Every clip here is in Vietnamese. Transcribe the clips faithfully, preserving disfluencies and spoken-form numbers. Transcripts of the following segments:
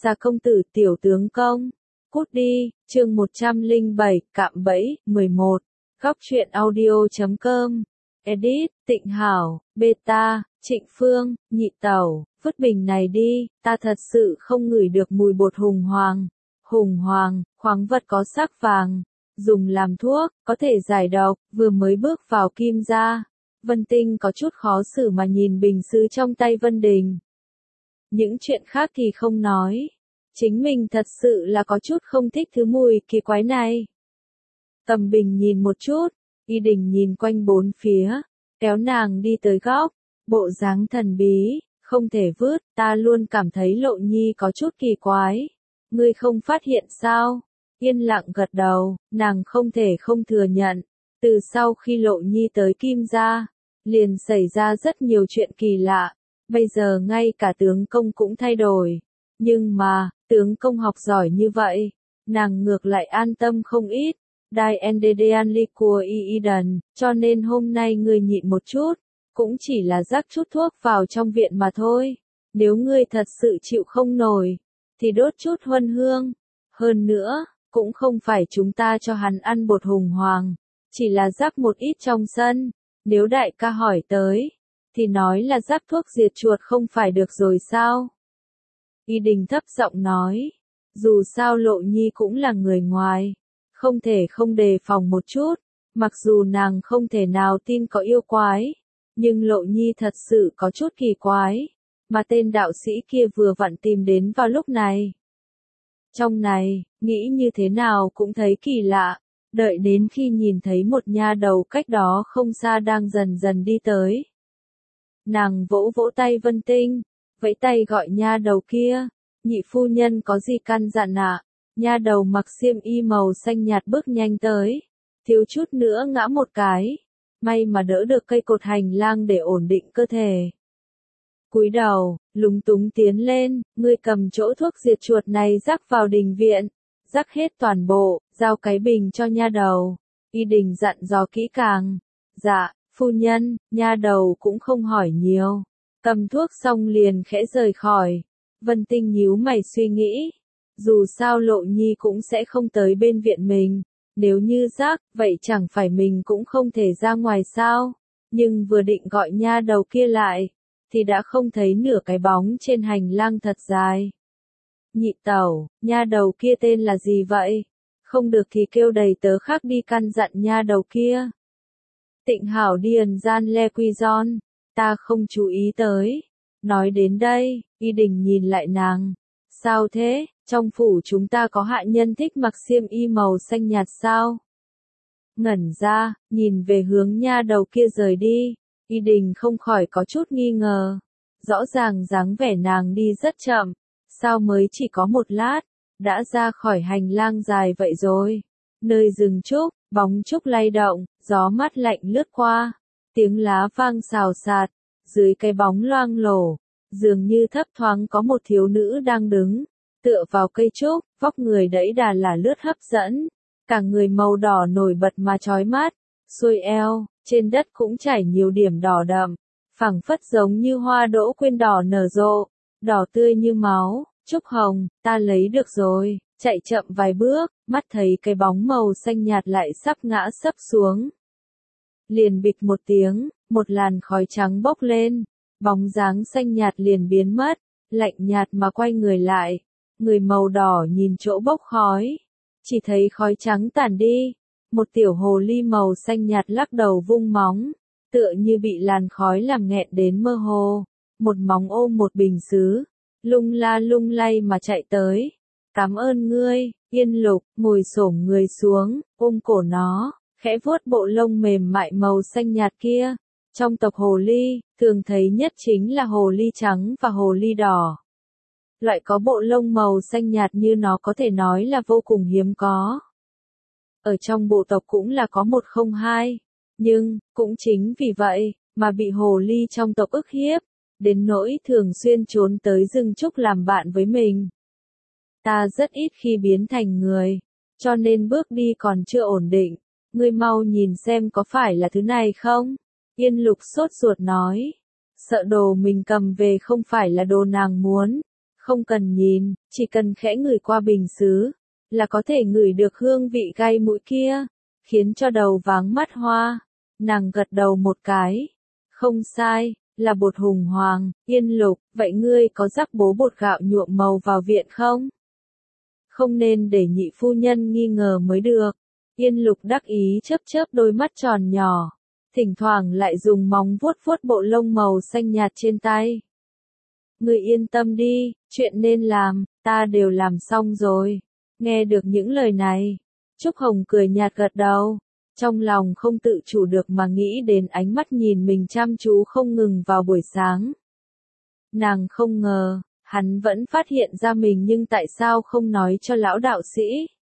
Gia công tử tiểu tướng công. Cút đi, chương một trăm lẻ bảy, cạm bẫy, mười một. Góc truyện audio chấm com. Edit, Tịnh Hảo, Beta, Trịnh Phương, Nhị Tẩu, vứt bình này đi, ta thật sự không ngửi được mùi bột hùng hoàng. Hùng hoàng, khoáng vật có sắc vàng, dùng làm thuốc, có thể giải độc, vừa mới bước vào Kim gia. Vân Tinh có chút khó xử mà nhìn bình sứ trong tay Vân Đình. Những chuyện khác thì không nói. Chính mình thật sự là có chút không thích thứ mùi kỳ quái này. Tầm Bình nhìn một chút, Y Đình nhìn quanh bốn phía, kéo nàng đi tới góc, bộ dáng thần bí, không thể vứt, ta luôn cảm thấy Lộ Nhi có chút kỳ quái. Ngươi không phát hiện sao? Yên lặng gật đầu, nàng không thể không thừa nhận. Từ sau khi Lộ Nhi tới Kim gia, liền xảy ra rất nhiều chuyện kỳ lạ. Bây giờ ngay cả tướng công cũng thay đổi. Nhưng mà, tướng công học giỏi như vậy, nàng ngược lại an tâm không ít. Đai Endedean Liquor Eden, cho nên hôm nay ngươi nhịn một chút, cũng chỉ là rắc chút thuốc vào trong viện mà thôi. Nếu ngươi thật sự chịu không nổi, thì đốt chút huân hương. Hơn nữa, cũng không phải chúng ta cho hắn ăn bột hùng hoàng, chỉ là rắc một ít trong sân. Nếu đại ca hỏi tới, thì nói là rắc thuốc diệt chuột không phải được rồi sao? Y Đình thấp giọng nói, dù sao Lộ Nhi cũng là người ngoài, không thể không đề phòng một chút, mặc dù nàng không thể nào tin có yêu quái, nhưng Lộ Nhi thật sự có chút kỳ quái, mà tên đạo sĩ kia vừa vặn tìm đến vào lúc này. Trong này, nghĩ như thế nào cũng thấy kỳ lạ, đợi đến khi nhìn thấy một nha đầu cách đó không xa đang dần dần đi tới. Nàng vỗ vỗ tay Vân Tinh, vẫy tay gọi nha đầu kia, nhị phu nhân có gì căn dặn ạ? À? Nha đầu mặc xiêm y màu xanh nhạt bước nhanh tới, thiếu chút nữa ngã một cái, may mà đỡ được cây cột hành lang để ổn định cơ thể. Cúi đầu, lúng túng tiến lên, ngươi cầm chỗ thuốc diệt chuột này rắc vào đình viện, rắc hết toàn bộ, giao cái bình cho nha đầu. Y Đình dặn dò kỹ càng. Dạ, phu nhân, nha đầu cũng không hỏi nhiều. Cầm thuốc xong liền khẽ rời khỏi. Vân Tinh nhíu mày suy nghĩ. Dù sao Lộ Nhi cũng sẽ không tới bên viện mình. Nếu như rắc, vậy chẳng phải mình cũng không thể ra ngoài sao. Nhưng vừa định gọi nha đầu kia lại, thì đã không thấy nửa cái bóng trên hành lang thật dài. Nhị tẩu, nha đầu kia tên là gì vậy? Không được thì kêu đầy tớ khác đi căn dặn nha đầu kia. Tịnh Hảo điền gian le quy giòn, ta không chú ý tới. Nói đến đây, Y Đình nhìn lại nàng. Sao thế, trong phủ chúng ta có hạ nhân thích mặc xiêm y màu xanh nhạt sao? Ngẩn ra, nhìn về hướng nha đầu kia rời đi, Y Đình không khỏi có chút nghi ngờ. Rõ ràng dáng vẻ nàng đi rất chậm, sao mới chỉ có một lát, đã ra khỏi hành lang dài vậy rồi. Nơi rừng trúc, bóng trúc lay động, gió mát lạnh lướt qua, tiếng lá vang xào xạc, dưới cái bóng loang lổ, dường như thấp thoáng có một thiếu nữ đang đứng, tựa vào cây trúc, vóc người đẫy đà là lướt hấp dẫn, cả người màu đỏ nổi bật mà chói mắt, xuôi eo, trên đất cũng chảy nhiều điểm đỏ đậm, phảng phất giống như hoa đỗ quyên đỏ nở rộ, đỏ tươi như máu. Trúc hồng, ta lấy được rồi, chạy chậm vài bước, mắt thấy cái bóng màu xanh nhạt lại sắp ngã sấp xuống. Liền bịch một tiếng, một làn khói trắng bốc lên, bóng dáng xanh nhạt liền biến mất, lạnh nhạt mà quay người lại, người màu đỏ nhìn chỗ bốc khói, chỉ thấy khói trắng tản đi, một tiểu hồ ly màu xanh nhạt lắc đầu vung móng, tựa như bị làn khói làm nghẹn đến mơ hồ, một móng ôm một bình sứ. Lung la lung lay mà chạy tới. Cảm ơn ngươi, Yên Lục, ngồi xổm người xuống, ôm cổ nó, khẽ vuốt bộ lông mềm mại màu xanh nhạt kia. Trong tộc hồ ly, thường thấy nhất chính là hồ ly trắng và hồ ly đỏ. Loại có bộ lông màu xanh nhạt như nó có thể nói là vô cùng hiếm có. Ở trong bộ tộc cũng là có một không hai, nhưng, cũng chính vì vậy, mà bị hồ ly trong tộc ức hiếp. Đến nỗi thường xuyên trốn tới rừng trúc làm bạn với mình. Ta rất ít khi biến thành người, cho nên bước đi còn chưa ổn định, ngươi mau nhìn xem có phải là thứ này không? Yên Lục sốt ruột nói, sợ đồ mình cầm về không phải là đồ nàng muốn, Không cần nhìn, chỉ cần khẽ ngửi qua bình sứ, là có thể ngửi được hương vị gai mũi kia, khiến cho đầu váng mắt hoa. Nàng gật đầu một cái. Không sai, là bột hùng hoàng. Yên Lục, vậy ngươi có rắc bố bột gạo nhuộm màu vào viện không? Không nên để nhị phu nhân nghi ngờ mới được. Yên Lục đắc ý chớp chớp đôi mắt tròn nhỏ, thỉnh thoảng lại dùng móng vuốt vuốt bộ lông màu xanh nhạt trên tay. Ngươi yên tâm đi, chuyện nên làm, ta đều làm xong rồi. Nghe được những lời này, Trúc Hồng cười nhạt gật đầu, trong lòng không tự chủ được mà nghĩ đến ánh mắt nhìn mình chăm chú không ngừng vào buổi sáng. Nàng không ngờ, hắn vẫn phát hiện ra mình nhưng tại sao không nói cho lão đạo sĩ.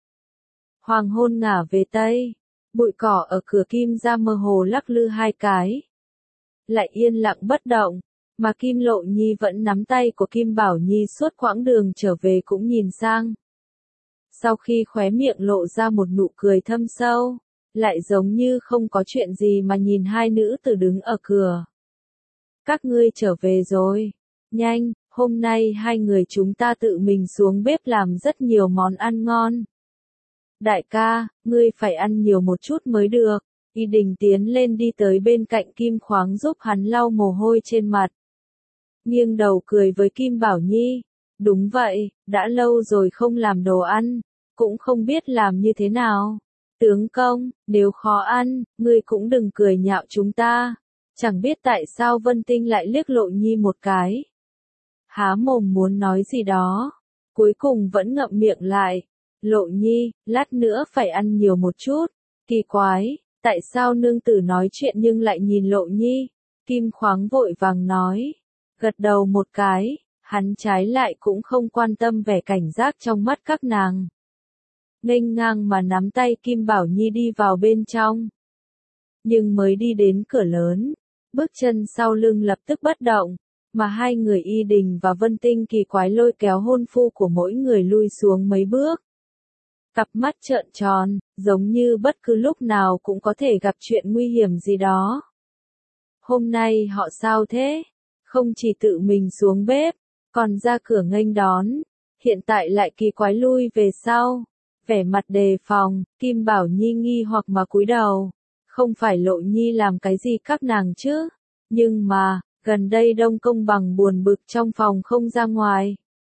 Hoàng hôn ngả về Tây, bụi cỏ ở cửa Kim gia mơ hồ lắc lư hai cái. Lại yên lặng bất động, mà Kim Lộ Nhi vẫn nắm tay của Kim Bảo Nhi suốt quãng đường trở về cũng nhìn sang. Sau khi khóe miệng lộ ra một nụ cười thâm sâu, lại giống như không có chuyện gì mà nhìn hai nữ tử đứng ở cửa. Các ngươi trở về rồi. Nhanh, hôm nay hai người chúng ta tự mình xuống bếp làm rất nhiều món ăn ngon. Đại ca, ngươi phải ăn nhiều một chút mới được. Y Đình tiến lên đi tới bên cạnh Kim Khoáng giúp hắn lau mồ hôi trên mặt. Nghiêng đầu cười với Kim Bảo Nhi. Đúng vậy, đã lâu rồi không làm đồ ăn, cũng không biết làm như thế nào. Tướng công, nếu khó ăn, ngươi cũng đừng cười nhạo chúng ta. Chẳng biết tại sao Vân Tinh lại liếc Lộ Nhi một cái. Há mồm muốn nói gì đó, cuối cùng vẫn ngậm miệng lại. Lộ Nhi, lát nữa phải ăn nhiều một chút. Kỳ quái, tại sao nương tử nói chuyện nhưng lại nhìn Lộ Nhi? Kim Khoáng vội vàng nói, gật đầu một cái, hắn trái lại cũng không quan tâm vẻ cảnh giác trong mắt các nàng. Nghênh ngang mà nắm tay Kim Bảo Nhi đi vào bên trong. Nhưng mới đi đến cửa lớn, bước chân sau lưng lập tức bất động, mà hai người Y Đình và Vân Tinh kỳ quái lôi kéo hôn phu của mỗi người lui xuống mấy bước. Cặp mắt trợn tròn, giống như bất cứ lúc nào cũng có thể gặp chuyện nguy hiểm gì đó. Hôm nay họ sao thế? Không chỉ tự mình xuống bếp, còn ra cửa nghênh đón, hiện tại lại kỳ quái lui về sau. Vẻ mặt đề phòng, Kim Bảo Nhi nghi hoặc mà cúi đầu. Không phải Lộ Nhi làm cái gì các nàng chứ? Nhưng mà, gần đây Đông Công Bằng buồn bực trong phòng không ra ngoài.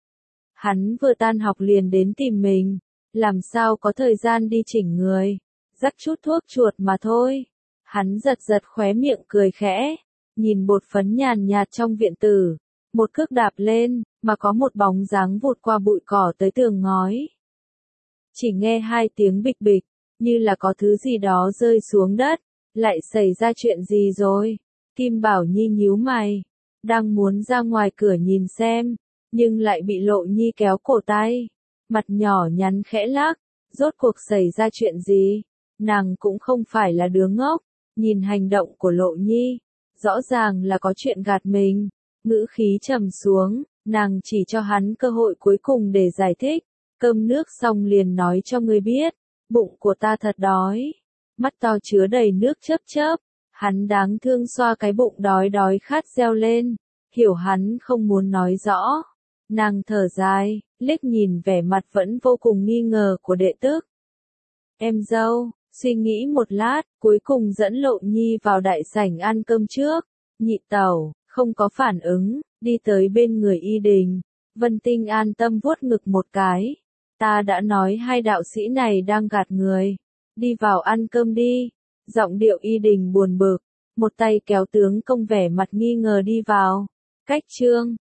Hắn vừa tan học liền đến tìm mình, làm sao có thời gian đi chỉnh người, rắc chút thuốc chuột mà thôi. Hắn giật giật khóe miệng cười khẽ, nhìn bột phấn nhàn nhạt trong viện tử, một cước đạp lên, mà có một bóng dáng vụt qua bụi cỏ tới tường ngói. Chỉ nghe hai tiếng bịch bịch, như là có thứ gì đó rơi xuống đất, lại xảy ra chuyện gì rồi? Kim Bảo Nhi nhíu mày, đang muốn ra ngoài cửa nhìn xem, nhưng lại bị Lộ Nhi kéo cổ tay, mặt nhỏ nhắn khẽ lắc, rốt cuộc xảy ra chuyện gì? Nàng cũng không phải là đứa ngốc, nhìn hành động của Lộ Nhi, rõ ràng là có chuyện gạt mình, ngữ khí trầm xuống, nàng chỉ cho hắn cơ hội cuối cùng để giải thích. Cơm nước xong liền nói cho ngươi biết, bụng của ta thật đói. Mắt to chứa đầy nước chớp chớp, hắn đáng thương xoa cái bụng đói đói khát reo lên, hiểu hắn không muốn nói rõ. Nàng thở dài, liếc nhìn vẻ mặt vẫn vô cùng nghi ngờ của đệ tức. Em dâu, suy nghĩ một lát, cuối cùng dẫn Lộ Nhi vào đại sảnh ăn cơm trước. Nhị tẩu, không có phản ứng, đi tới bên người Y Đình. Vân Tinh an tâm vuốt ngực một cái. Ta đã nói hai đạo sĩ này đang gạt người. Đi vào ăn cơm đi. Giọng điệu Y Đình buồn bực. Một tay kéo tướng công vẻ mặt nghi ngờ đi vào. Cách trương,